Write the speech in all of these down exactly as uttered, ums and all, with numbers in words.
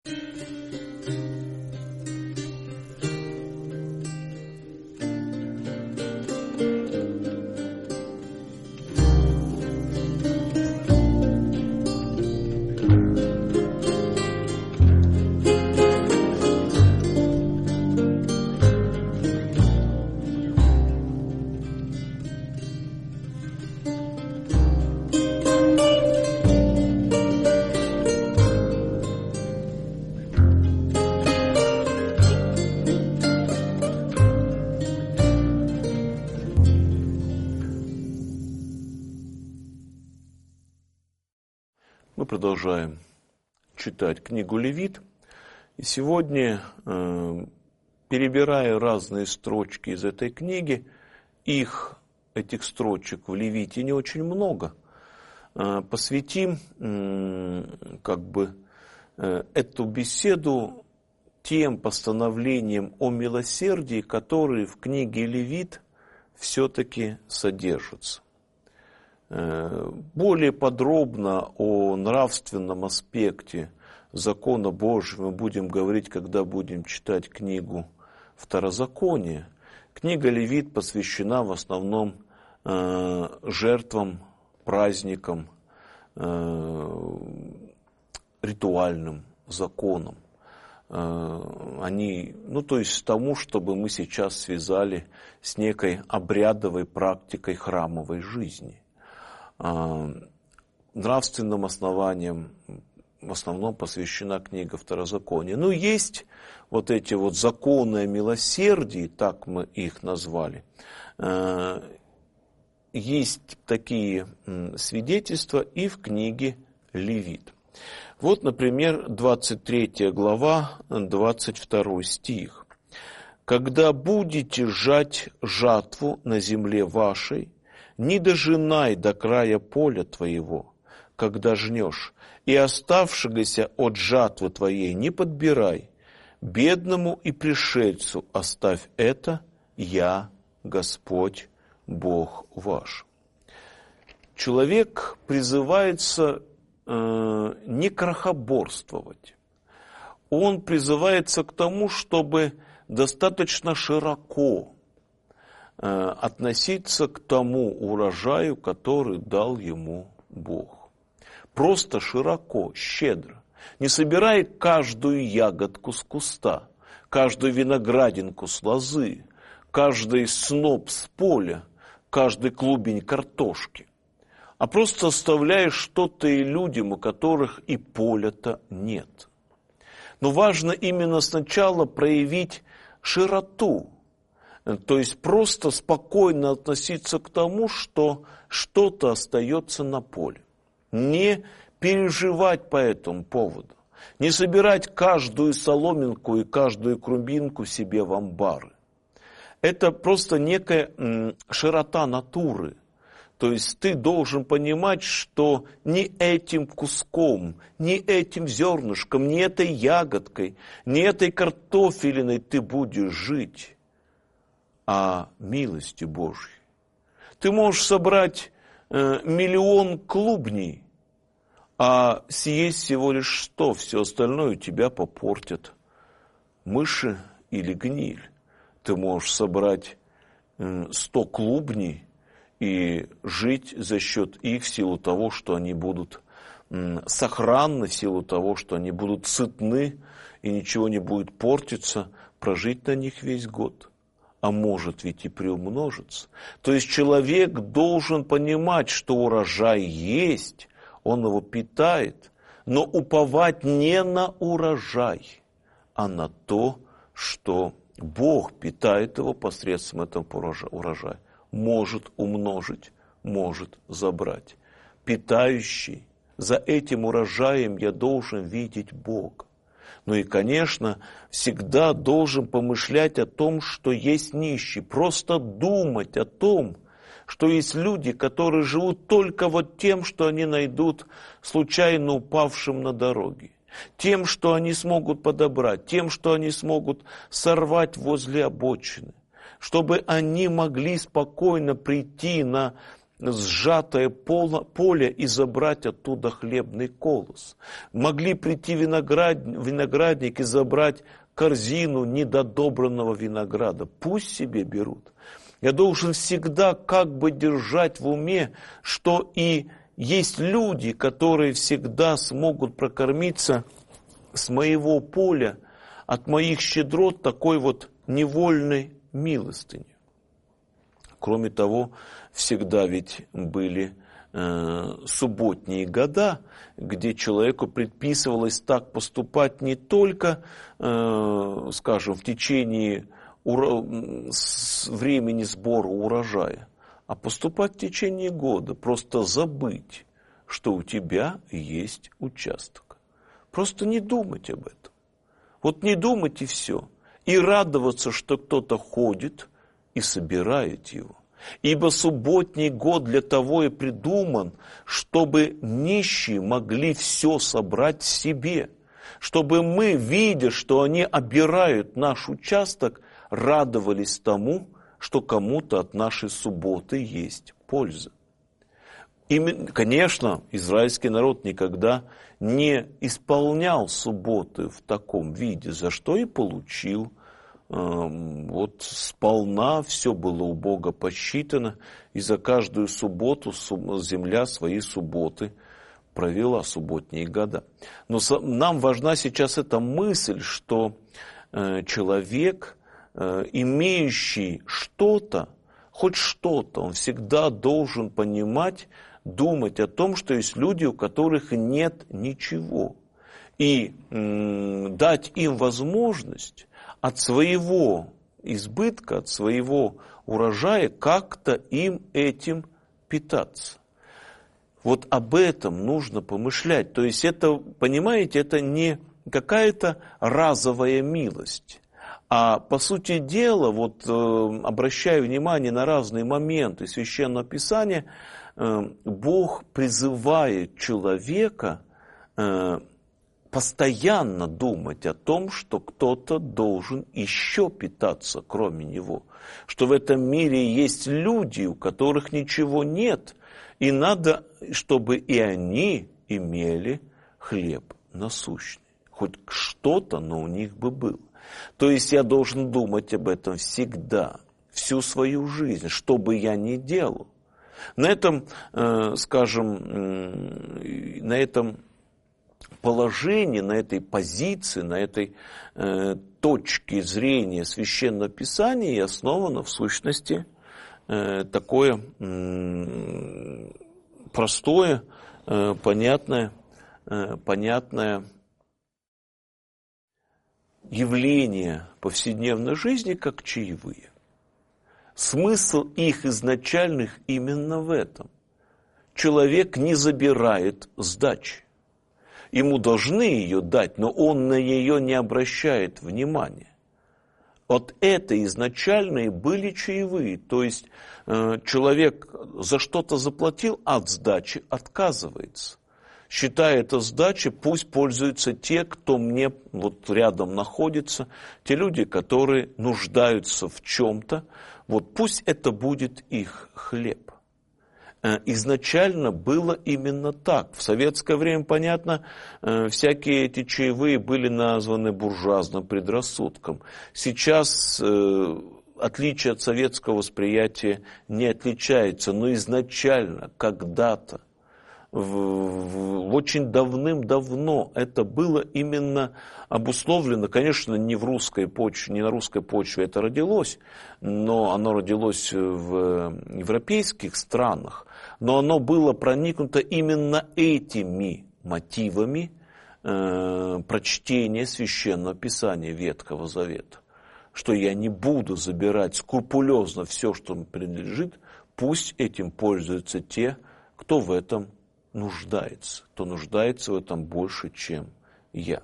Мы продолжаем читать книгу Левит. И сегодня, перебирая разные строчки из этой книги, их, этих строчек в Левите не очень много, посвятим как бы эту беседу тем постановлениям о милосердии, которые в книге Левит все-таки содержатся. Более подробно о нравственном аспекте закона Божьего мы будем говорить, когда будем читать книгу Второзакония. Книга Левит посвящена в основном э, жертвам, праздникам, э, ритуальным законам. Э, они, ну, то есть тому, чтобы мы сейчас связали с некой обрядовой практикой храмовой жизни. Нравственным основаниям в основном посвящена книга Второзакония. Но есть вот эти вот законы о милосердии, так мы их назвали. Есть такие свидетельства и в книге Левит. Вот, например, двадцать третья глава, двадцать второй стих. «Когда будете жать жатву на земле вашей, не дожинай до края поля твоего, когда жнешь, и оставшегося от жатвы твоей не подбирай. Бедному и пришельцу оставь это, я, Господь, Бог ваш». Человек призывается э, не крохоборствовать. Он призывается к тому, чтобы достаточно широко относиться к тому урожаю, который дал ему Бог. Просто широко, щедро. Не собирай каждую ягодку с куста, каждую виноградинку с лозы, каждый сноп с поля, каждый клубень картошки. А просто оставляешь что-то и людям, у которых и поля-то нет. Но важно именно сначала проявить широту. То есть просто спокойно относиться к тому, что что-то остается на поле. Не переживать по этому поводу. Не собирать каждую соломинку и каждую крупинку себе в амбары. Это просто некая широта натуры. То есть ты должен понимать, что не этим куском, не этим зернышком, не этой ягодкой, не этой картофелиной ты будешь жить, а милостью Божьей. Ты можешь собрать э, миллион клубней, а съесть всего лишь что, все остальное у тебя попортят мыши или гниль. Ты можешь собрать э, сто клубней и жить за счет их в силу того, что они будут э, сохранны, в силу того, что они будут сытны и ничего не будет портиться, прожить на них весь год. А может ведь и приумножиться. То есть человек должен понимать, что урожай есть, он его питает, но уповать не на урожай, а на то, что Бог питает его посредством этого урожая. Может умножить, может забрать. Питающий, за этим урожаем я должен видеть Бога. Ну и, конечно, всегда должен помышлять о том, что есть нищий. Просто думать о том, что есть люди, которые живут только вот тем, что они найдут случайно упавшим на дороге. Тем, что они смогут подобрать, тем, что они смогут сорвать возле обочины. Чтобы они могли спокойно прийти на сжатое поле и забрать оттуда хлебный колос. Могли прийти виноград, виноградник и забрать корзину недодобранного винограда. Пусть себе берут. Я должен всегда как бы держать в уме, что и есть люди, которые всегда смогут прокормиться с моего поля, от моих щедрот такой вот невольной милостыни. Кроме того, всегда ведь были э, субботние года, где человеку предписывалось так поступать не только, э, скажем, в течение ура... времени сбора урожая, а поступать в течение года, просто забыть, что у тебя есть участок. Просто не думать об этом. Вот не думать и все. И радоваться, что кто-то ходит и собирает его. Ибо субботний год для того и придуман, чтобы нищие могли все собрать себе. Чтобы мы, видя, что они обирают наш участок, радовались тому, что кому-то от нашей субботы есть польза. И, конечно, израильский народ никогда не исполнял субботы в таком виде, за что и получил. Вот сполна все было у Бога посчитано, и за каждую субботу земля свои субботы провела, субботние года. Но нам важна сейчас эта мысль, что человек, имеющий что-то, хоть что-то, он всегда должен понимать, думать о том, что есть люди, у которых нет ничего. И м, дать им возможность от своего избытка, от своего урожая как-то им этим питаться. Вот об этом нужно помышлять. То есть это, понимаете, это не какая-то разовая милость. А по сути дела, вот э, обращая внимание на разные моменты Священного Писания, э, Бог призывает человека э, постоянно думать о том, что кто-то должен еще питаться, кроме него. Что в этом мире есть люди, у которых ничего нет, и надо, чтобы и они имели хлеб насущный. Хоть что-то, но у них бы было. То есть я должен думать об этом всегда, всю свою жизнь, что бы я ни делал. На этом, скажем, на этом положении, на этой позиции, на этой точке зрения Священного Писания основано в сущности такое простое, понятное, понятное явление повседневной жизни, как чаевые. Смысл их изначальных именно в этом. Человек не забирает сдачи. Ему должны ее дать, но он на нее не обращает внимания. Вот это изначально и были чаевые. То есть э, человек за что-то заплатил, от сдачи отказывается. Считая это сдачей, пусть пользуются те, кто мне вот рядом находится, те люди, которые нуждаются в чем-то, вот пусть это будет их хлеб. Изначально было именно так. В советское время, понятно, всякие эти чаевые были названы буржуазным предрассудком. Сейчас отличие от советского восприятия не отличается, но изначально, когда-то, В, в, очень давным-давно это было именно обусловлено, конечно, не в русской почве, не на русской почве это родилось, но оно родилось в европейских странах, но оно было проникнуто именно этими мотивами э, прочтения Священного Писания Ветхого Завета, что я не буду забирать скрупулезно все, что мне принадлежит, пусть этим пользуются те, кто в этом нуждается, кто нуждается в этом больше, чем я.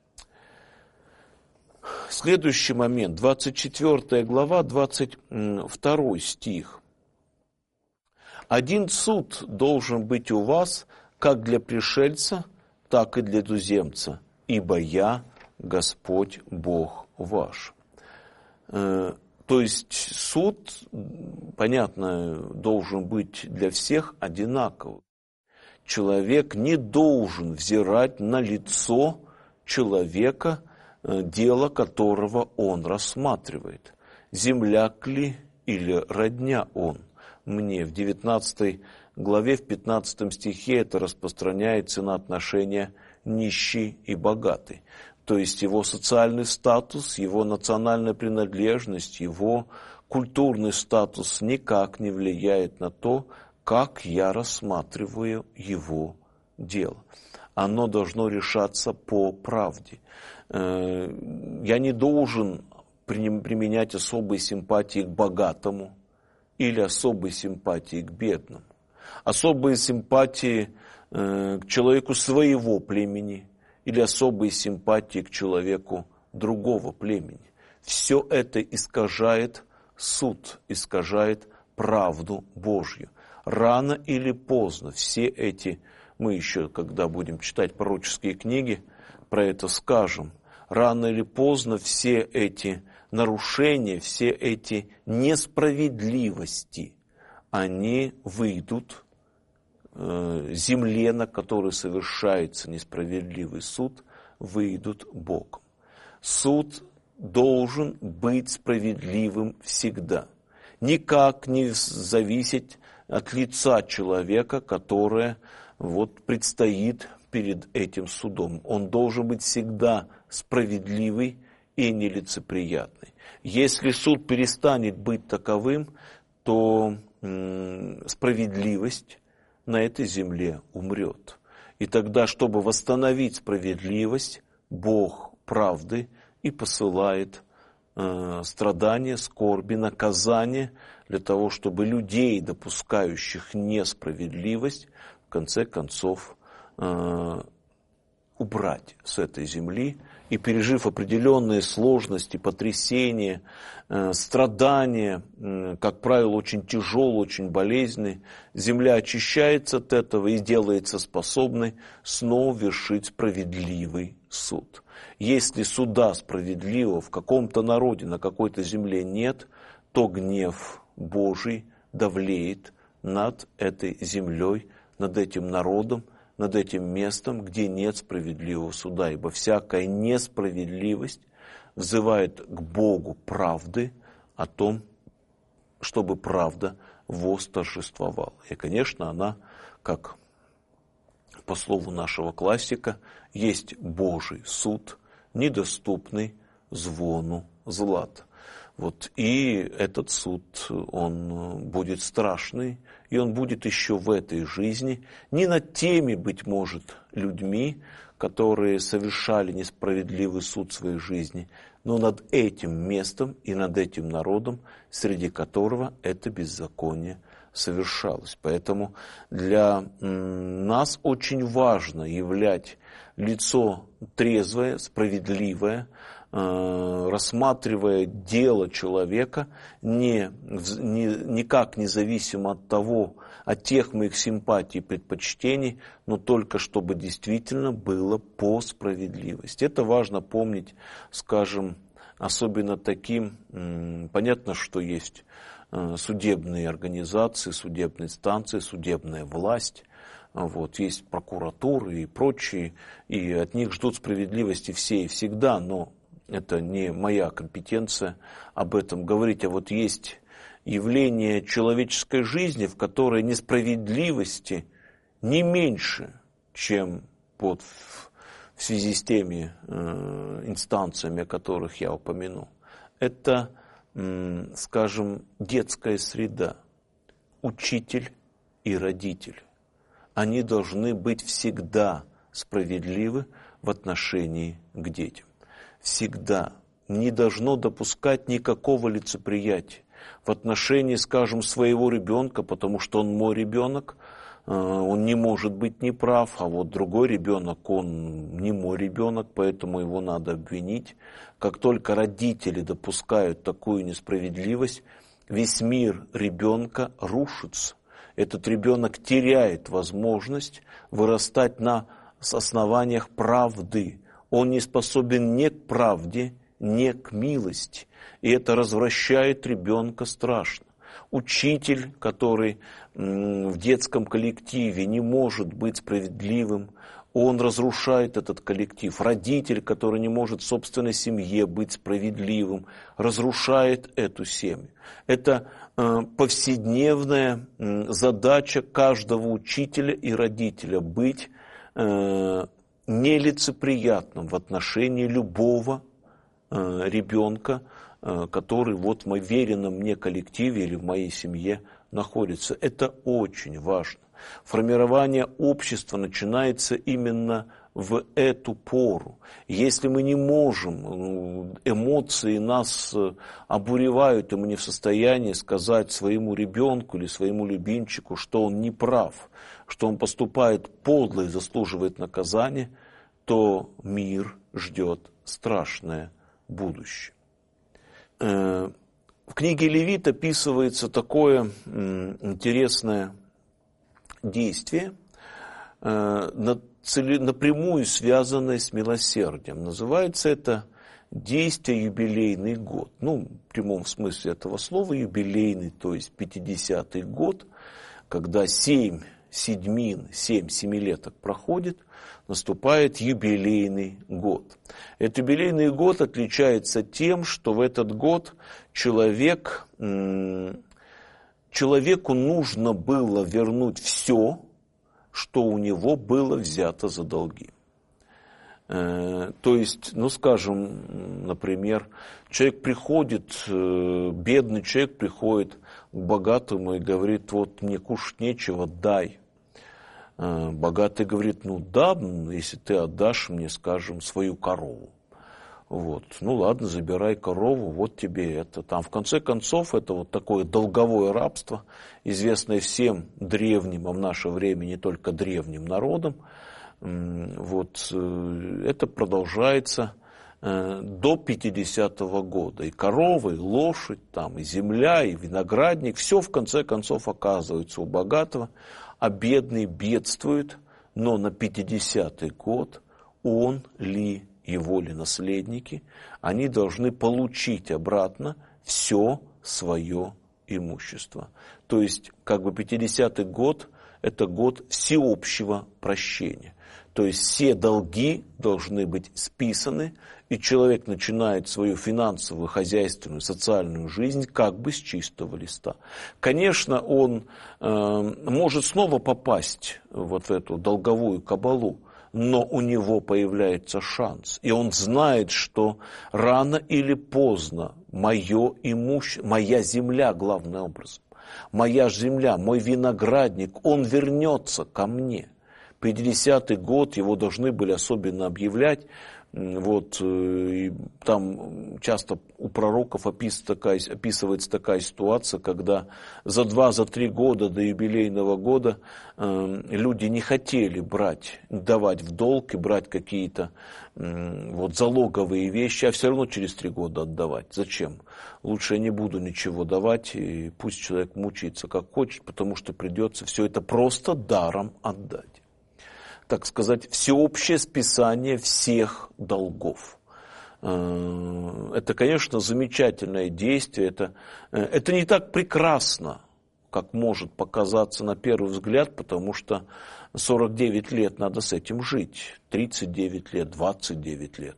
Следующий момент, двадцать четвёртая глава, двадцать второй стих. «Один суд должен быть у вас, как для пришельца, так и для туземца, ибо я Господь Бог ваш». То есть суд, понятно, должен быть для всех одинаковым. Человек не должен взирать на лицо человека, дело которого он рассматривает. Земляк ли или родня он мне? В девятнадцатой главе, в пятнадцатом стихе это распространяется на отношения нищий и богатый. То есть его социальный статус, его национальная принадлежность, его культурный статус никак не влияет на то, как я рассматриваю его дело. Оно должно решаться по правде. Я не должен применять особые симпатии к богатому или особые симпатии к бедному. Особые симпатии к человеку своего племени или особые симпатии к человеку другого племени. Все это искажает суд, искажает правду Божью. Рано или поздно все эти, мы еще, когда будем читать пророческие книги, про это скажем, рано или поздно все эти нарушения, все эти несправедливости, они выйдут земле, на которой совершается несправедливый суд, выйдут боком. Суд должен быть справедливым всегда. Никак не зависеть от лица человека, которое вот предстоит перед этим судом. Он должен быть всегда справедливый и нелицеприятный. Если суд перестанет быть таковым, то м- справедливость на этой земле умрет. И тогда, чтобы восстановить справедливость, Бог правды и посылает э, страдания, скорби, наказания для того, чтобы людей, допускающих несправедливость, в конце концов э, убрать с этой земли. И пережив определенные сложности, потрясения, э, страдания, э, как правило, очень тяжелые, очень болезненные, земля очищается от этого и делается способной снова вершить справедливый суд. Если суда справедливого в каком-то народе, на какой-то земле нет, то гнев Божий давлеет над этой землей, над этим народом, над этим местом, где нет справедливого суда. Ибо всякая несправедливость взывает к Богу правды о том, чтобы правда восторжествовала. И, конечно, она, как по слову нашего классика, есть Божий суд, недоступный звону злата. Вот. И этот суд, он будет страшный, и он будет еще в этой жизни, не над теми, быть может, людьми, которые совершали несправедливый суд своей жизни, но над этим местом и над этим народом, среди которого это беззаконие совершалось. Поэтому для нас очень важно являть лицо трезвое, справедливое, рассматривая дело человека не, не, никак независимо от того, от тех моих симпатий и предпочтений, но только чтобы действительно было по справедливости. Это важно помнить, скажем, особенно таким, понятно, что есть судебные организации, судебные инстанции, судебная власть, вот, есть прокуратуры и прочие, и от них ждут справедливости все и всегда, но это не моя компетенция об этом говорить, а вот есть явление человеческой жизни, в которой несправедливости не меньше, чем вот в, в связи с теми э, инстанциями, о которых я упомянул. Это, э, скажем, детская среда, учитель и родитель. Они должны быть всегда справедливы в отношении к детям. Всегда не должно допускать никакого лицеприятия в отношении, скажем, своего ребенка, потому что он мой ребенок, он не может быть неправ, а вот другой ребенок, он не мой ребенок, поэтому его надо обвинить. Как только родители допускают такую несправедливость, весь мир ребенка рушится. Этот ребенок теряет возможность вырастать на основаниях правды. Он не способен ни к правде, не к милости. И это развращает ребенка страшно. Учитель, который в детском коллективе не может быть справедливым, он разрушает этот коллектив. Родитель, который не может в собственной семье быть справедливым, разрушает эту семью. Это э, повседневная э, задача каждого учителя и родителя быть э, нелицеприятным в отношении любого э, ребенка, э, который вот в веренном мне коллективе или в моей семье находится. Это очень важно. Формирование общества начинается именно в эту пору. Если мы не можем, эмоции нас обуревают, и мы не в состоянии сказать своему ребенку или своему любимчику, что он не прав, что он поступает подло и заслуживает наказания, то мир ждет страшное будущее. В книге Левит описывается такое интересное действие, напрямую связанное с милосердием. Называется это действие «юбилейный год». Ну, в прямом смысле этого слова юбилейный, то есть пятидесятый год, когда семь седьмин, семь семилеток проходит, наступает юбилейный год. Этот юбилейный год отличается тем, что в этот год человек... Человеку нужно было вернуть все, что у него было взято за долги. То есть, ну скажем, например, человек приходит, бедный человек приходит к богатому и говорит: вот мне кушать нечего, дай. Богатый говорит: ну да, если ты отдашь мне, скажем, свою корову. Вот. Ну ладно, забирай корову, вот тебе это. Там, в конце концов, это вот такое долговое рабство, известное всем древним, а в наше время не только древним народам. Вот. Это продолжается до пятидесятого года. И корова, и лошадь, там, и земля, и виноградник, все в конце концов оказывается у богатого, а бедный бедствует, но на пятидесятый год он ли его ли наследники, они должны получить обратно все свое имущество. То есть, как бы пятидесятый год – это год всеобщего прощения. То есть, все долги должны быть списаны, и человек начинает свою финансовую, хозяйственную, социальную жизнь как бы с чистого листа. Конечно, он э, может снова попасть вот в эту долговую кабалу, но у него появляется шанс, и он знает, что рано или поздно мое имущество, моя земля, главным образом, моя земля, мой виноградник, он вернется ко мне. пятидесятый год его должны были особенно объявлять. Вот, и там часто у пророков описывается такая, описывается такая ситуация, когда за два, за три года до юбилейного года э, люди не хотели брать, давать в долг и брать какие-то э, вот, залоговые вещи, а все равно через три года отдавать. Зачем? Лучше я не буду ничего давать, и пусть человек мучается как хочет, потому что придется все это просто даром отдать. Так сказать, всеобщее списание всех долгов. Это, конечно, замечательное действие. Это, это не так прекрасно, как может показаться на первый взгляд, потому что сорок девять лет надо с этим жить, тридцать девять лет, двадцать девять лет.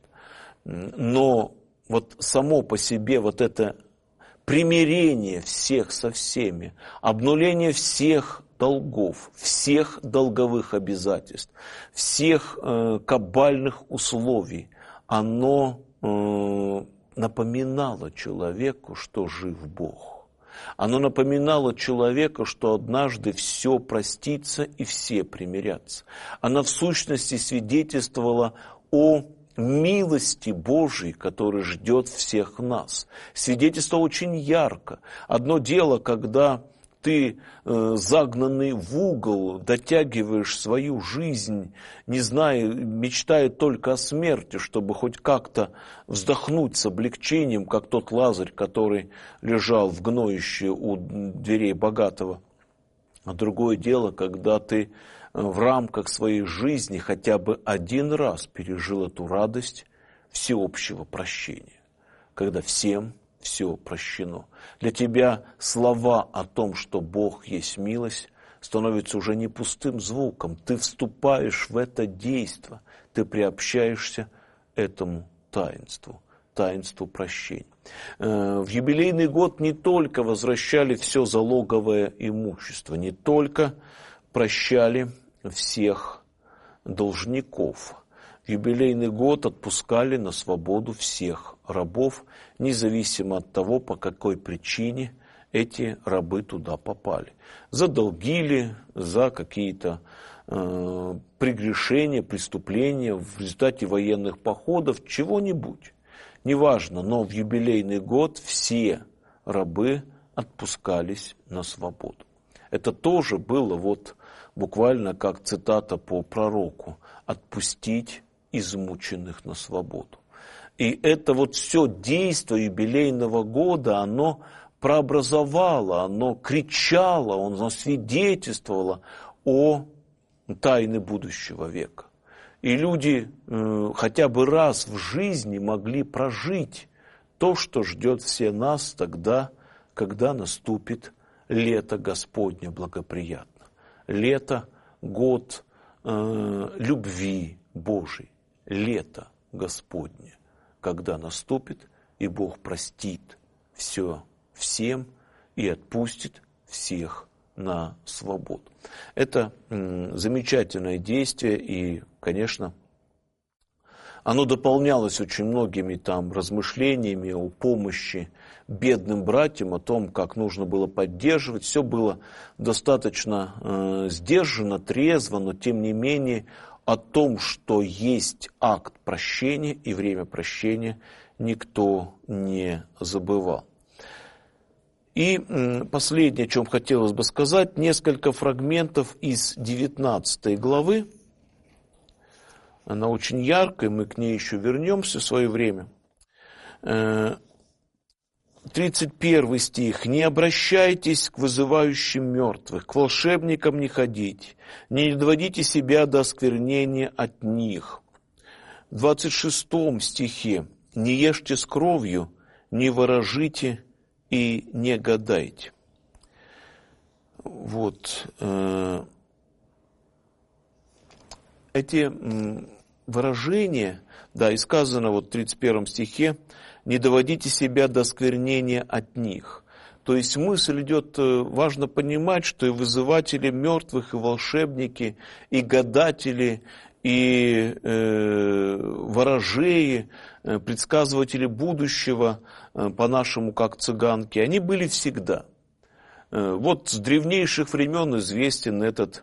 Но вот само по себе вот это примирение всех со всеми, обнуление всех долгов, всех долговых обязательств, всех э, кабальных условий, оно э, напоминало человеку, что жив Бог. Оно напоминало человеку, что однажды все простится и все примирятся. Оно в сущности свидетельствовало о милости Божией, которая ждет всех нас. Свидетельство очень ярко. Одно дело, когда ты, э, загнанный в угол, дотягиваешь свою жизнь, не зная, мечтая только о смерти, чтобы хоть как-то вздохнуть с облегчением, как тот Лазарь, который лежал в гноище у дверей богатого. А другое дело, когда ты в рамках своей жизни хотя бы один раз пережил эту радость всеобщего прощения. когда всем все прощено. Для тебя слова о том, что Бог есть милость, становятся уже не пустым звуком. Ты вступаешь в это действо, ты приобщаешься этому таинству, таинству прощения. В юбилейный год не только возвращали все залоговое имущество, не только прощали всех должников. В юбилейный год отпускали на свободу всех рабов, независимо от того, по какой причине эти рабы туда попали. За долги ли, за какие-то э, прегрешения, преступления в результате военных походов, чего-нибудь. Неважно, но в юбилейный год все рабы отпускались на свободу. Это тоже было вот буквально как цитата по пророку: «Отпустить измученных на свободу». И это вот все действие юбилейного года, оно прообразовало, оно кричало, оно свидетельствовало о тайне будущего века. И люди э, хотя бы раз в жизни могли прожить то, что ждет все нас тогда, когда наступит лето Господне благоприятно. Лето, год э, любви Божией. Лето Господне, когда наступит, и Бог простит все всем и отпустит всех на свободу. Это м, замечательное действие, и, конечно, оно дополнялось очень многими там размышлениями о помощи бедным братьям, о том, как нужно было поддерживать. Все было достаточно э, сдержанно, трезво, но тем не менее о том, что есть акт прощения и время прощения, никто не забывал. И последнее, о чем хотелось бы сказать, несколько фрагментов из девятнадцатой главы. Она очень яркая, мы к ней еще вернемся в свое время. тридцать первый стих. «Не обращайтесь к вызывающим мертвых, к волшебникам не ходите, не доводите себя до осквернения от них». В двадцать шестом стихе. «Не ешьте с кровью, не ворожите и не гадайте». Вот. Эти выражения, да, и сказано вот в тридцать первом стихе: «Не доводите себя до осквернения от них». То есть мысль идет, важно понимать, что и вызыватели мертвых, и волшебники, и гадатели, и э, ворожеи, предсказыватели будущего, по-нашему как цыганки, они были всегда. Вот с древнейших времен известен этот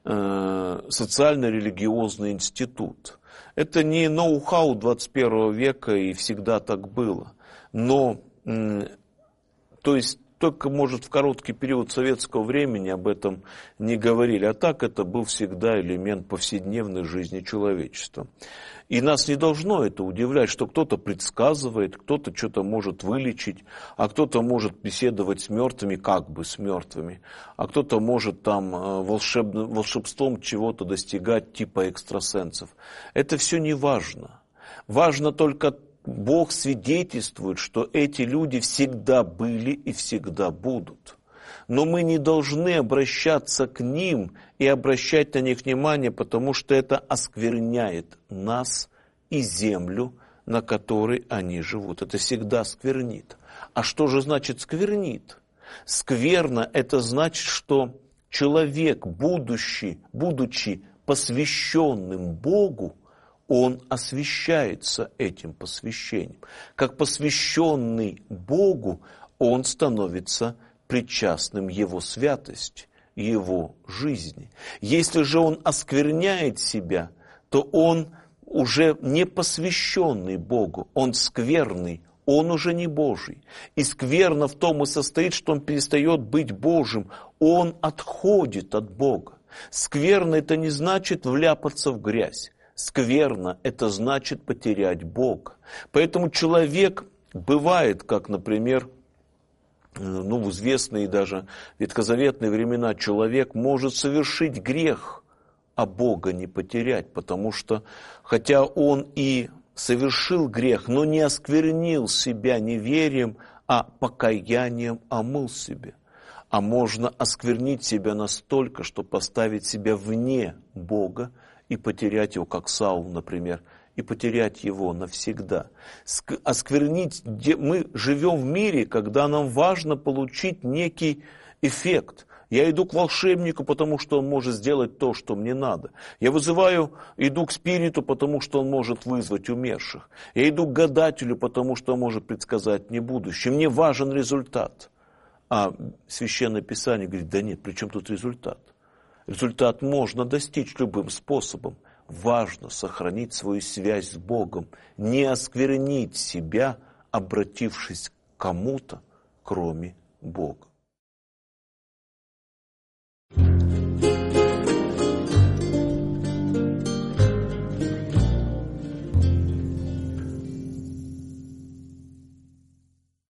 э, социально-религиозный институт. Это не ноу-хау двадцать первого века, и всегда так было. Но, э, то есть, только, может, в короткий период советского времени об этом не говорили. А так это был всегда элемент повседневной жизни человечества. И нас не должно это удивлять, что кто-то предсказывает, кто-то что-то может вылечить, а кто-то может беседовать с мертвыми, как бы с мертвыми, а кто-то может там волшебным, волшебством чего-то достигать, типа экстрасенсов. Это все не важно. Важно только Бог свидетельствует, что эти люди всегда были и всегда будут. Но мы не должны обращаться к ним и обращать на них внимание, потому что это оскверняет нас и землю, на которой они живут. Это всегда сквернит. А что же значит сквернит? Скверно – это значит, что человек, будучи, будучи посвященным Богу, он освящается этим посвящением. Как посвященный Богу, он становится причастным Его святости, Его жизни. Если же он оскверняет себя, то он уже не посвященный Богу, он скверный, он уже не Божий. И скверно в том и состоит, что он перестает быть Божьим, он отходит от Бога. Скверно – это не значит вляпаться в грязь. Скверно – это значит потерять Бога. Поэтому человек бывает, как, например, ну, в известные даже ветхозаветные времена, человек может совершить грех, а Бога не потерять, потому что, хотя он и совершил грех, но не осквернил себя неверием, а покаянием омыл себя. А можно осквернить себя настолько, что поставить себя вне Бога и потерять его, как Саул, например, и потерять его навсегда. Осквернить, мы живем в мире, когда нам важно получить некий эффект. Я иду к волшебнику, потому что он может сделать то, что мне надо. Я вызываю, иду к спириту, потому что он может вызвать умерших. Я иду к гадателю, потому что он может предсказать мне будущее. Мне важен результат. А Священное Писание говорит, да нет, при чем тут результат? Результат можно достичь любым способом. Важно сохранить свою связь с Богом, не осквернить себя, обратившись к кому-то, кроме Бога.